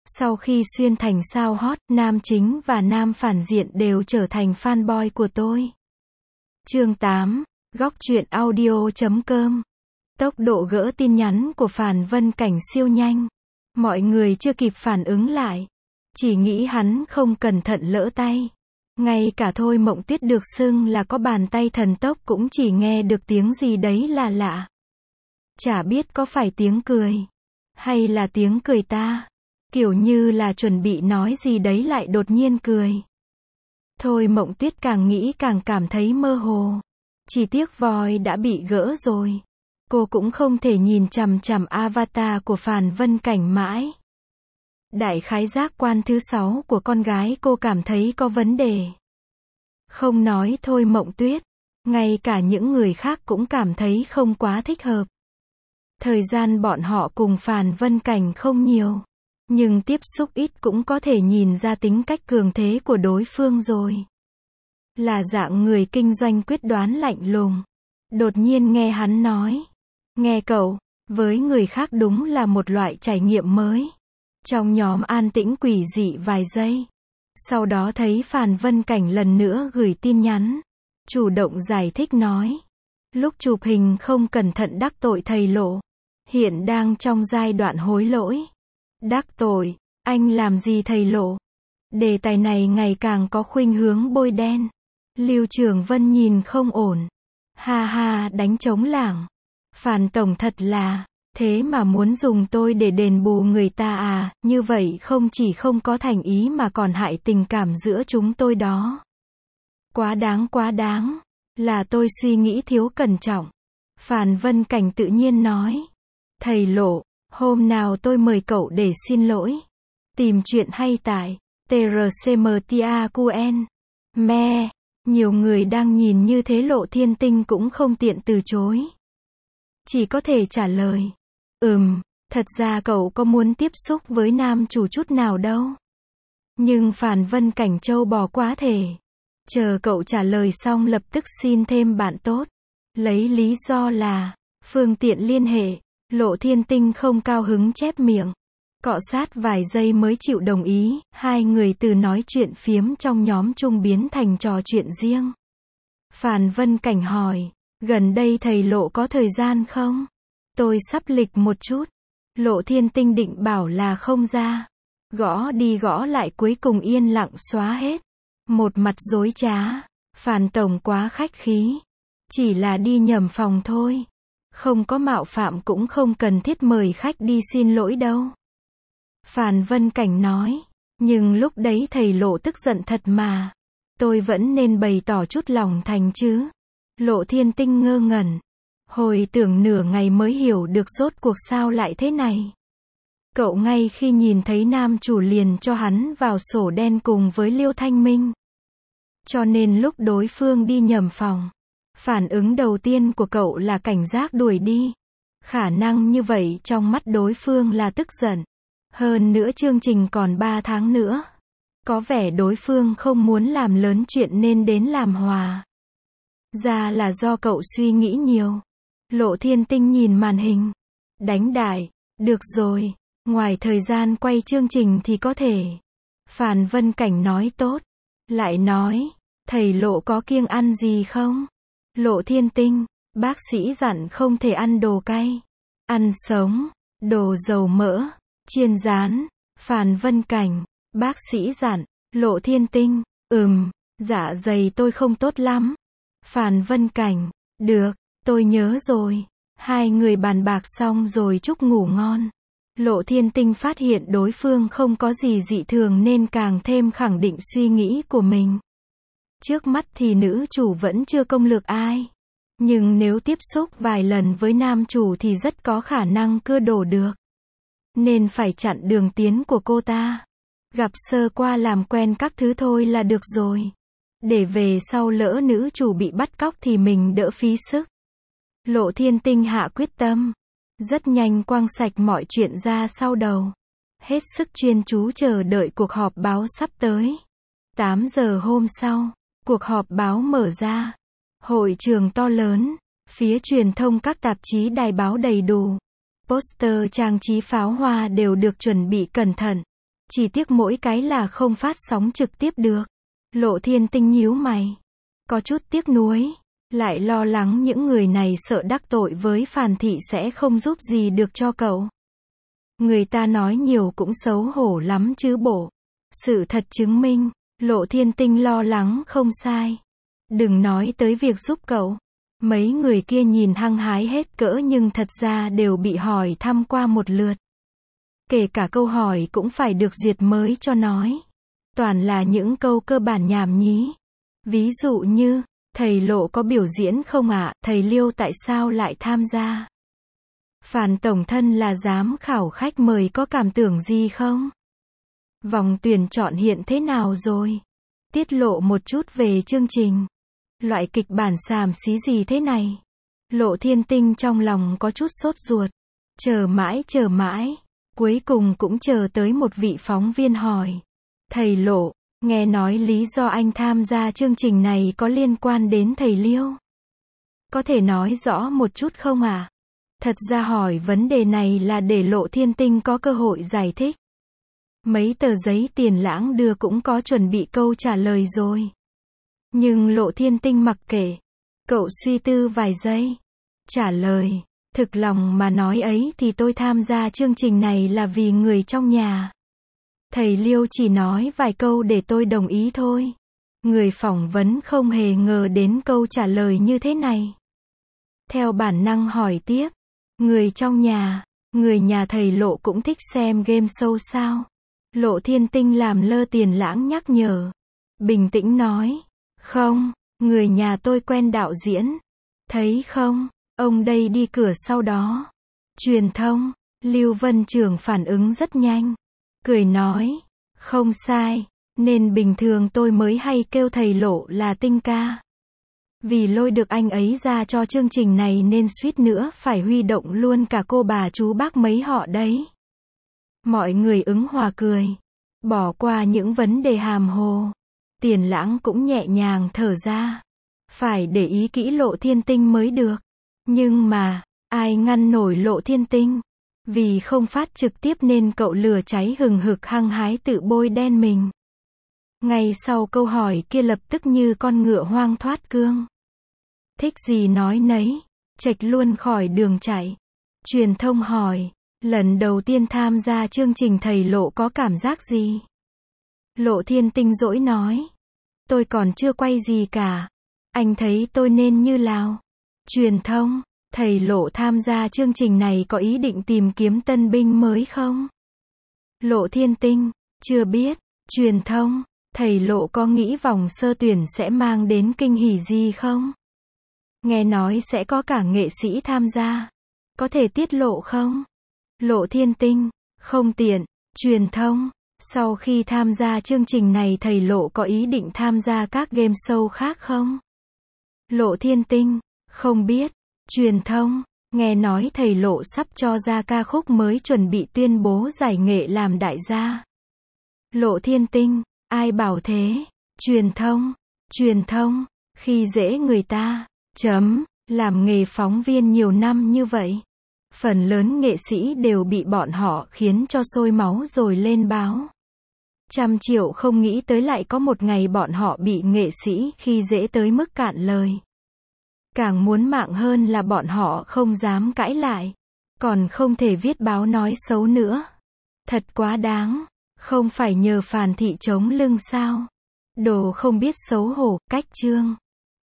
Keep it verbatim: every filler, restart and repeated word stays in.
Sau khi xuyên thành sao hot, nam chính và nam phản diện đều trở thành fanboy của tôi. Chương tám, Góc truyện audio chấm com. Tốc độ gỡ tin nhắn của Phàn Vân Cảnh siêu nhanh. Mọi người chưa kịp phản ứng lại. Chỉ nghĩ hắn không cẩn thận lỡ tay. Ngay cả Thôi Mộng Tuyết được xưng là có bàn tay thần tốc cũng chỉ nghe được tiếng gì đấy là lạ. Chả biết có phải tiếng cười. Hay là tiếng cười ta. Kiểu như là chuẩn bị nói gì đấy lại đột nhiên cười. Thôi Mộng Tuyết càng nghĩ càng cảm thấy mơ hồ. Chỉ tiếc voi đã bị gỡ rồi. Cô cũng không thể nhìn chằm chằm avatar của Phàn Vân Cảnh mãi. Đại khái giác quan thứ sáu của con gái cô cảm thấy có vấn đề. Không nói Thôi Mộng Tuyết, ngay cả những người khác cũng cảm thấy không quá thích hợp. Thời gian bọn họ cùng Phàn Vân Cảnh không nhiều. Nhưng tiếp xúc ít cũng có thể nhìn ra tính cách cường thế của đối phương rồi. Là dạng người kinh doanh quyết đoán lạnh lùng. Đột nhiên nghe hắn nói. Nghe cậu, với người khác đúng là một loại trải nghiệm mới. Trong nhóm an tĩnh quỷ dị vài giây. Sau đó thấy Phàn Vân Cảnh lần nữa gửi tin nhắn. Chủ động giải thích nói. Lúc chụp hình không cẩn thận đắc tội thầy Lộ. Hiện đang trong giai đoạn hối lỗi. Đắc tội, anh làm gì thầy Lộ? Đề tài này ngày càng có khuynh hướng bôi đen. Lưu Trường Vân nhìn không ổn. Ha ha, đánh trống lảng. Phàn tổng thật là, thế mà muốn dùng tôi để đền bù người ta à, như vậy không chỉ không có thành ý mà còn hại tình cảm giữa chúng tôi đó. Quá đáng quá đáng, là tôi suy nghĩ thiếu cẩn trọng. Phàn Vân Cảnh tự nhiên nói. Thầy Lộ, hôm nào tôi mời cậu để xin lỗi. Tìm chuyện hay tại tê rờ xê em tê a quy en. Me, nhiều người đang nhìn như thế Lộ Thiên Tinh cũng không tiện từ chối. Chỉ có thể trả lời. Ừm, thật ra cậu có muốn tiếp xúc với nam chủ chút nào đâu. Nhưng Phàn Vân Cảnh châu bò quá thể. Chờ cậu trả lời xong lập tức xin thêm bạn tốt. Lấy lý do là phương tiện liên hệ. Lộ Thiên Tinh không cao hứng chép miệng. Cọ sát vài giây mới chịu đồng ý. Hai người từ nói chuyện phiếm trong nhóm chung biến thành trò chuyện riêng. Phàn Vân Cảnh hỏi. Gần đây thầy Lộ có thời gian không? Tôi sắp lịch một chút. Lộ Thiên Tinh định bảo là không ra. Gõ đi gõ lại cuối cùng yên lặng xóa hết. Một mặt dối trá. Phàn tổng quá khách khí. Chỉ là đi nhầm phòng thôi. Không có mạo phạm cũng không cần thiết mời khách đi xin lỗi đâu. Phàn Vân Cảnh nói. Nhưng lúc đấy thầy Lộ tức giận thật mà. Tôi vẫn nên bày tỏ chút lòng thành chứ. Lộ Thiên Tinh ngơ ngẩn. Hồi tưởng nửa ngày mới hiểu được rốt cuộc sao lại thế này. Cậu ngay khi nhìn thấy nam chủ liền cho hắn vào sổ đen cùng với Liêu Thanh Minh. Cho nên lúc đối phương đi nhầm phòng. Phản ứng đầu tiên của cậu là cảnh giác đuổi đi. Khả năng như vậy trong mắt đối phương là tức giận. Hơn nữa chương trình còn ba tháng nữa. Có vẻ đối phương không muốn làm lớn chuyện nên đến làm hòa. Ra là do cậu suy nghĩ nhiều. Lộ Thiên Tinh nhìn màn hình. Đánh đại. Được rồi. Ngoài thời gian quay chương trình thì có thể. Phàn Vân Cảnh nói tốt. Lại nói. Thầy Lộ có kiêng ăn gì không? Lộ Thiên Tinh. Bác sĩ dặn không thể ăn đồ cay. Ăn sống. Đồ dầu mỡ. Chiên rán. Phàn Vân Cảnh. Bác sĩ dặn. Lộ Thiên Tinh. Ừm. Dạ dày tôi không tốt lắm. Phàn Vân Cảnh. Được. Tôi nhớ rồi. Hai người bàn bạc xong rồi chúc ngủ ngon. Lộ Thiên Tinh phát hiện đối phương không có gì dị thường nên càng thêm khẳng định suy nghĩ của mình. Trước mắt thì nữ chủ vẫn chưa công lược ai. Nhưng nếu tiếp xúc vài lần với nam chủ thì rất có khả năng cưa đổ được. Nên phải chặn đường tiến của cô ta. Gặp sơ qua làm quen các thứ thôi là được rồi. Để về sau lỡ nữ chủ bị bắt cóc thì mình đỡ phí sức. Lộ Thiên Tinh hạ quyết tâm. Rất nhanh quăng sạch mọi chuyện ra sau đầu. Hết sức chuyên chú chờ đợi cuộc họp báo sắp tới. tám giờ hôm sau, cuộc họp báo mở ra. Hội trường to lớn. Phía truyền thông các tạp chí đài báo đầy đủ. Poster trang trí pháo hoa đều được chuẩn bị cẩn thận. Chỉ tiếc mỗi cái là không phát sóng trực tiếp được. Lộ Thiên Tinh nhíu mày. Có chút tiếc nuối. Lại lo lắng những người này sợ đắc tội với Phàn Thị sẽ không giúp gì được cho cậu. Người ta nói nhiều cũng xấu hổ lắm chứ bộ. Sự thật chứng minh, Lộ Thiên Tinh lo lắng không sai. Đừng nói tới việc giúp cậu. Mấy người kia nhìn hăng hái hết cỡ nhưng thật ra đều bị hỏi thăm qua một lượt. Kể cả câu hỏi cũng phải được duyệt mới cho nói. Toàn là những câu cơ bản nhảm nhí. Ví dụ như, thầy Lộ có biểu diễn không ạ? Thầy Liêu tại sao lại tham gia? Phàn tổng thân là giám khảo khách mời có cảm tưởng gì không? Vòng tuyển chọn hiện thế nào rồi? Tiết lộ một chút về chương trình. Loại kịch bản xàm xí gì thế này? Lộ Thiên Tinh trong lòng có chút sốt ruột. Chờ mãi chờ mãi. Cuối cùng cũng chờ tới một vị phóng viên hỏi. Thầy Lộ, nghe nói lý do anh tham gia chương trình này có liên quan đến thầy Liêu. Có thể nói rõ một chút không ạ? À? Thật ra hỏi vấn đề này là để Lộ Thiên Tinh có cơ hội giải thích. Mấy tờ giấy Tiền Lãng đưa cũng có chuẩn bị câu trả lời rồi. Nhưng Lộ Thiên Tinh mặc kệ. Cậu suy tư vài giây. Trả lời, thực lòng mà nói ấy thì tôi tham gia chương trình này là vì người trong nhà. Thầy Liêu chỉ nói vài câu để tôi đồng ý thôi. Người phỏng vấn không hề ngờ đến câu trả lời như thế này. Theo bản năng hỏi tiếp. Người trong nhà, người nhà thầy Lộ cũng thích xem game show sao? Lộ Thiên Tinh làm lơ Tiền Lãng nhắc nhở. Bình tĩnh nói. Không, người nhà tôi quen đạo diễn. Thấy không, ông đây đi cửa sau đó. Truyền thông, Lưu Vân Trường phản ứng rất nhanh. Cười nói. Không sai, nên bình thường tôi mới hay kêu thầy Lộ là Tinh ca. Vì lôi được anh ấy ra cho chương trình này nên suýt nữa phải huy động luôn cả cô bà chú bác mấy họ đấy. Mọi người ứng hòa cười. Bỏ qua những vấn đề hàm hồ. Tiền Lãng cũng nhẹ nhàng thở ra. Phải để ý kỹ Lộ Thiên Tinh mới được. Nhưng mà, ai ngăn nổi Lộ Thiên Tinh? Vì không phát trực tiếp nên cậu lửa cháy hừng hực hăng hái tự bôi đen mình. Ngay sau câu hỏi kia lập tức như con ngựa hoang thoát cương. Thích gì nói nấy, chệch luôn khỏi đường chạy. Truyền thông hỏi, lần đầu tiên tham gia chương trình thầy Lộ có cảm giác gì? Lộ Thiên Tinh dỗi nói, tôi còn chưa quay gì cả. Anh thấy tôi nên như nào? Truyền thông, thầy Lộ tham gia chương trình này có ý định tìm kiếm tân binh mới không? Lộ Thiên Tinh, chưa biết. Truyền thông, thầy Lộ có nghĩ vòng sơ tuyển sẽ mang đến kinh hỉ gì không? Nghe nói sẽ có cả nghệ sĩ tham gia. Có thể tiết lộ không? Lộ Thiên Tinh, không tiện. Truyền thông, sau khi tham gia chương trình này thầy Lộ có ý định tham gia các game show khác không? Lộ Thiên Tinh, không biết. Truyền thông, nghe nói thầy Lộ sắp cho ra ca khúc mới chuẩn bị tuyên bố giải nghệ làm đại gia. Lộ Thiên Tinh, ai bảo thế? Truyền thông, truyền thông, khi dễ người ta. Chấm, làm nghề phóng viên nhiều năm như vậy. Phần lớn nghệ sĩ đều bị bọn họ khiến cho sôi máu rồi lên báo. Trăm triệu không nghĩ tới lại có một ngày bọn họ bị nghệ sĩ khi dễ tới mức cạn lời. Càng muốn mạng hơn là bọn họ không dám cãi lại. Còn không thể viết báo nói xấu nữa. Thật quá đáng. Không phải nhờ Phàn Thị chống lưng sao? Đồ không biết xấu hổ, cách chương.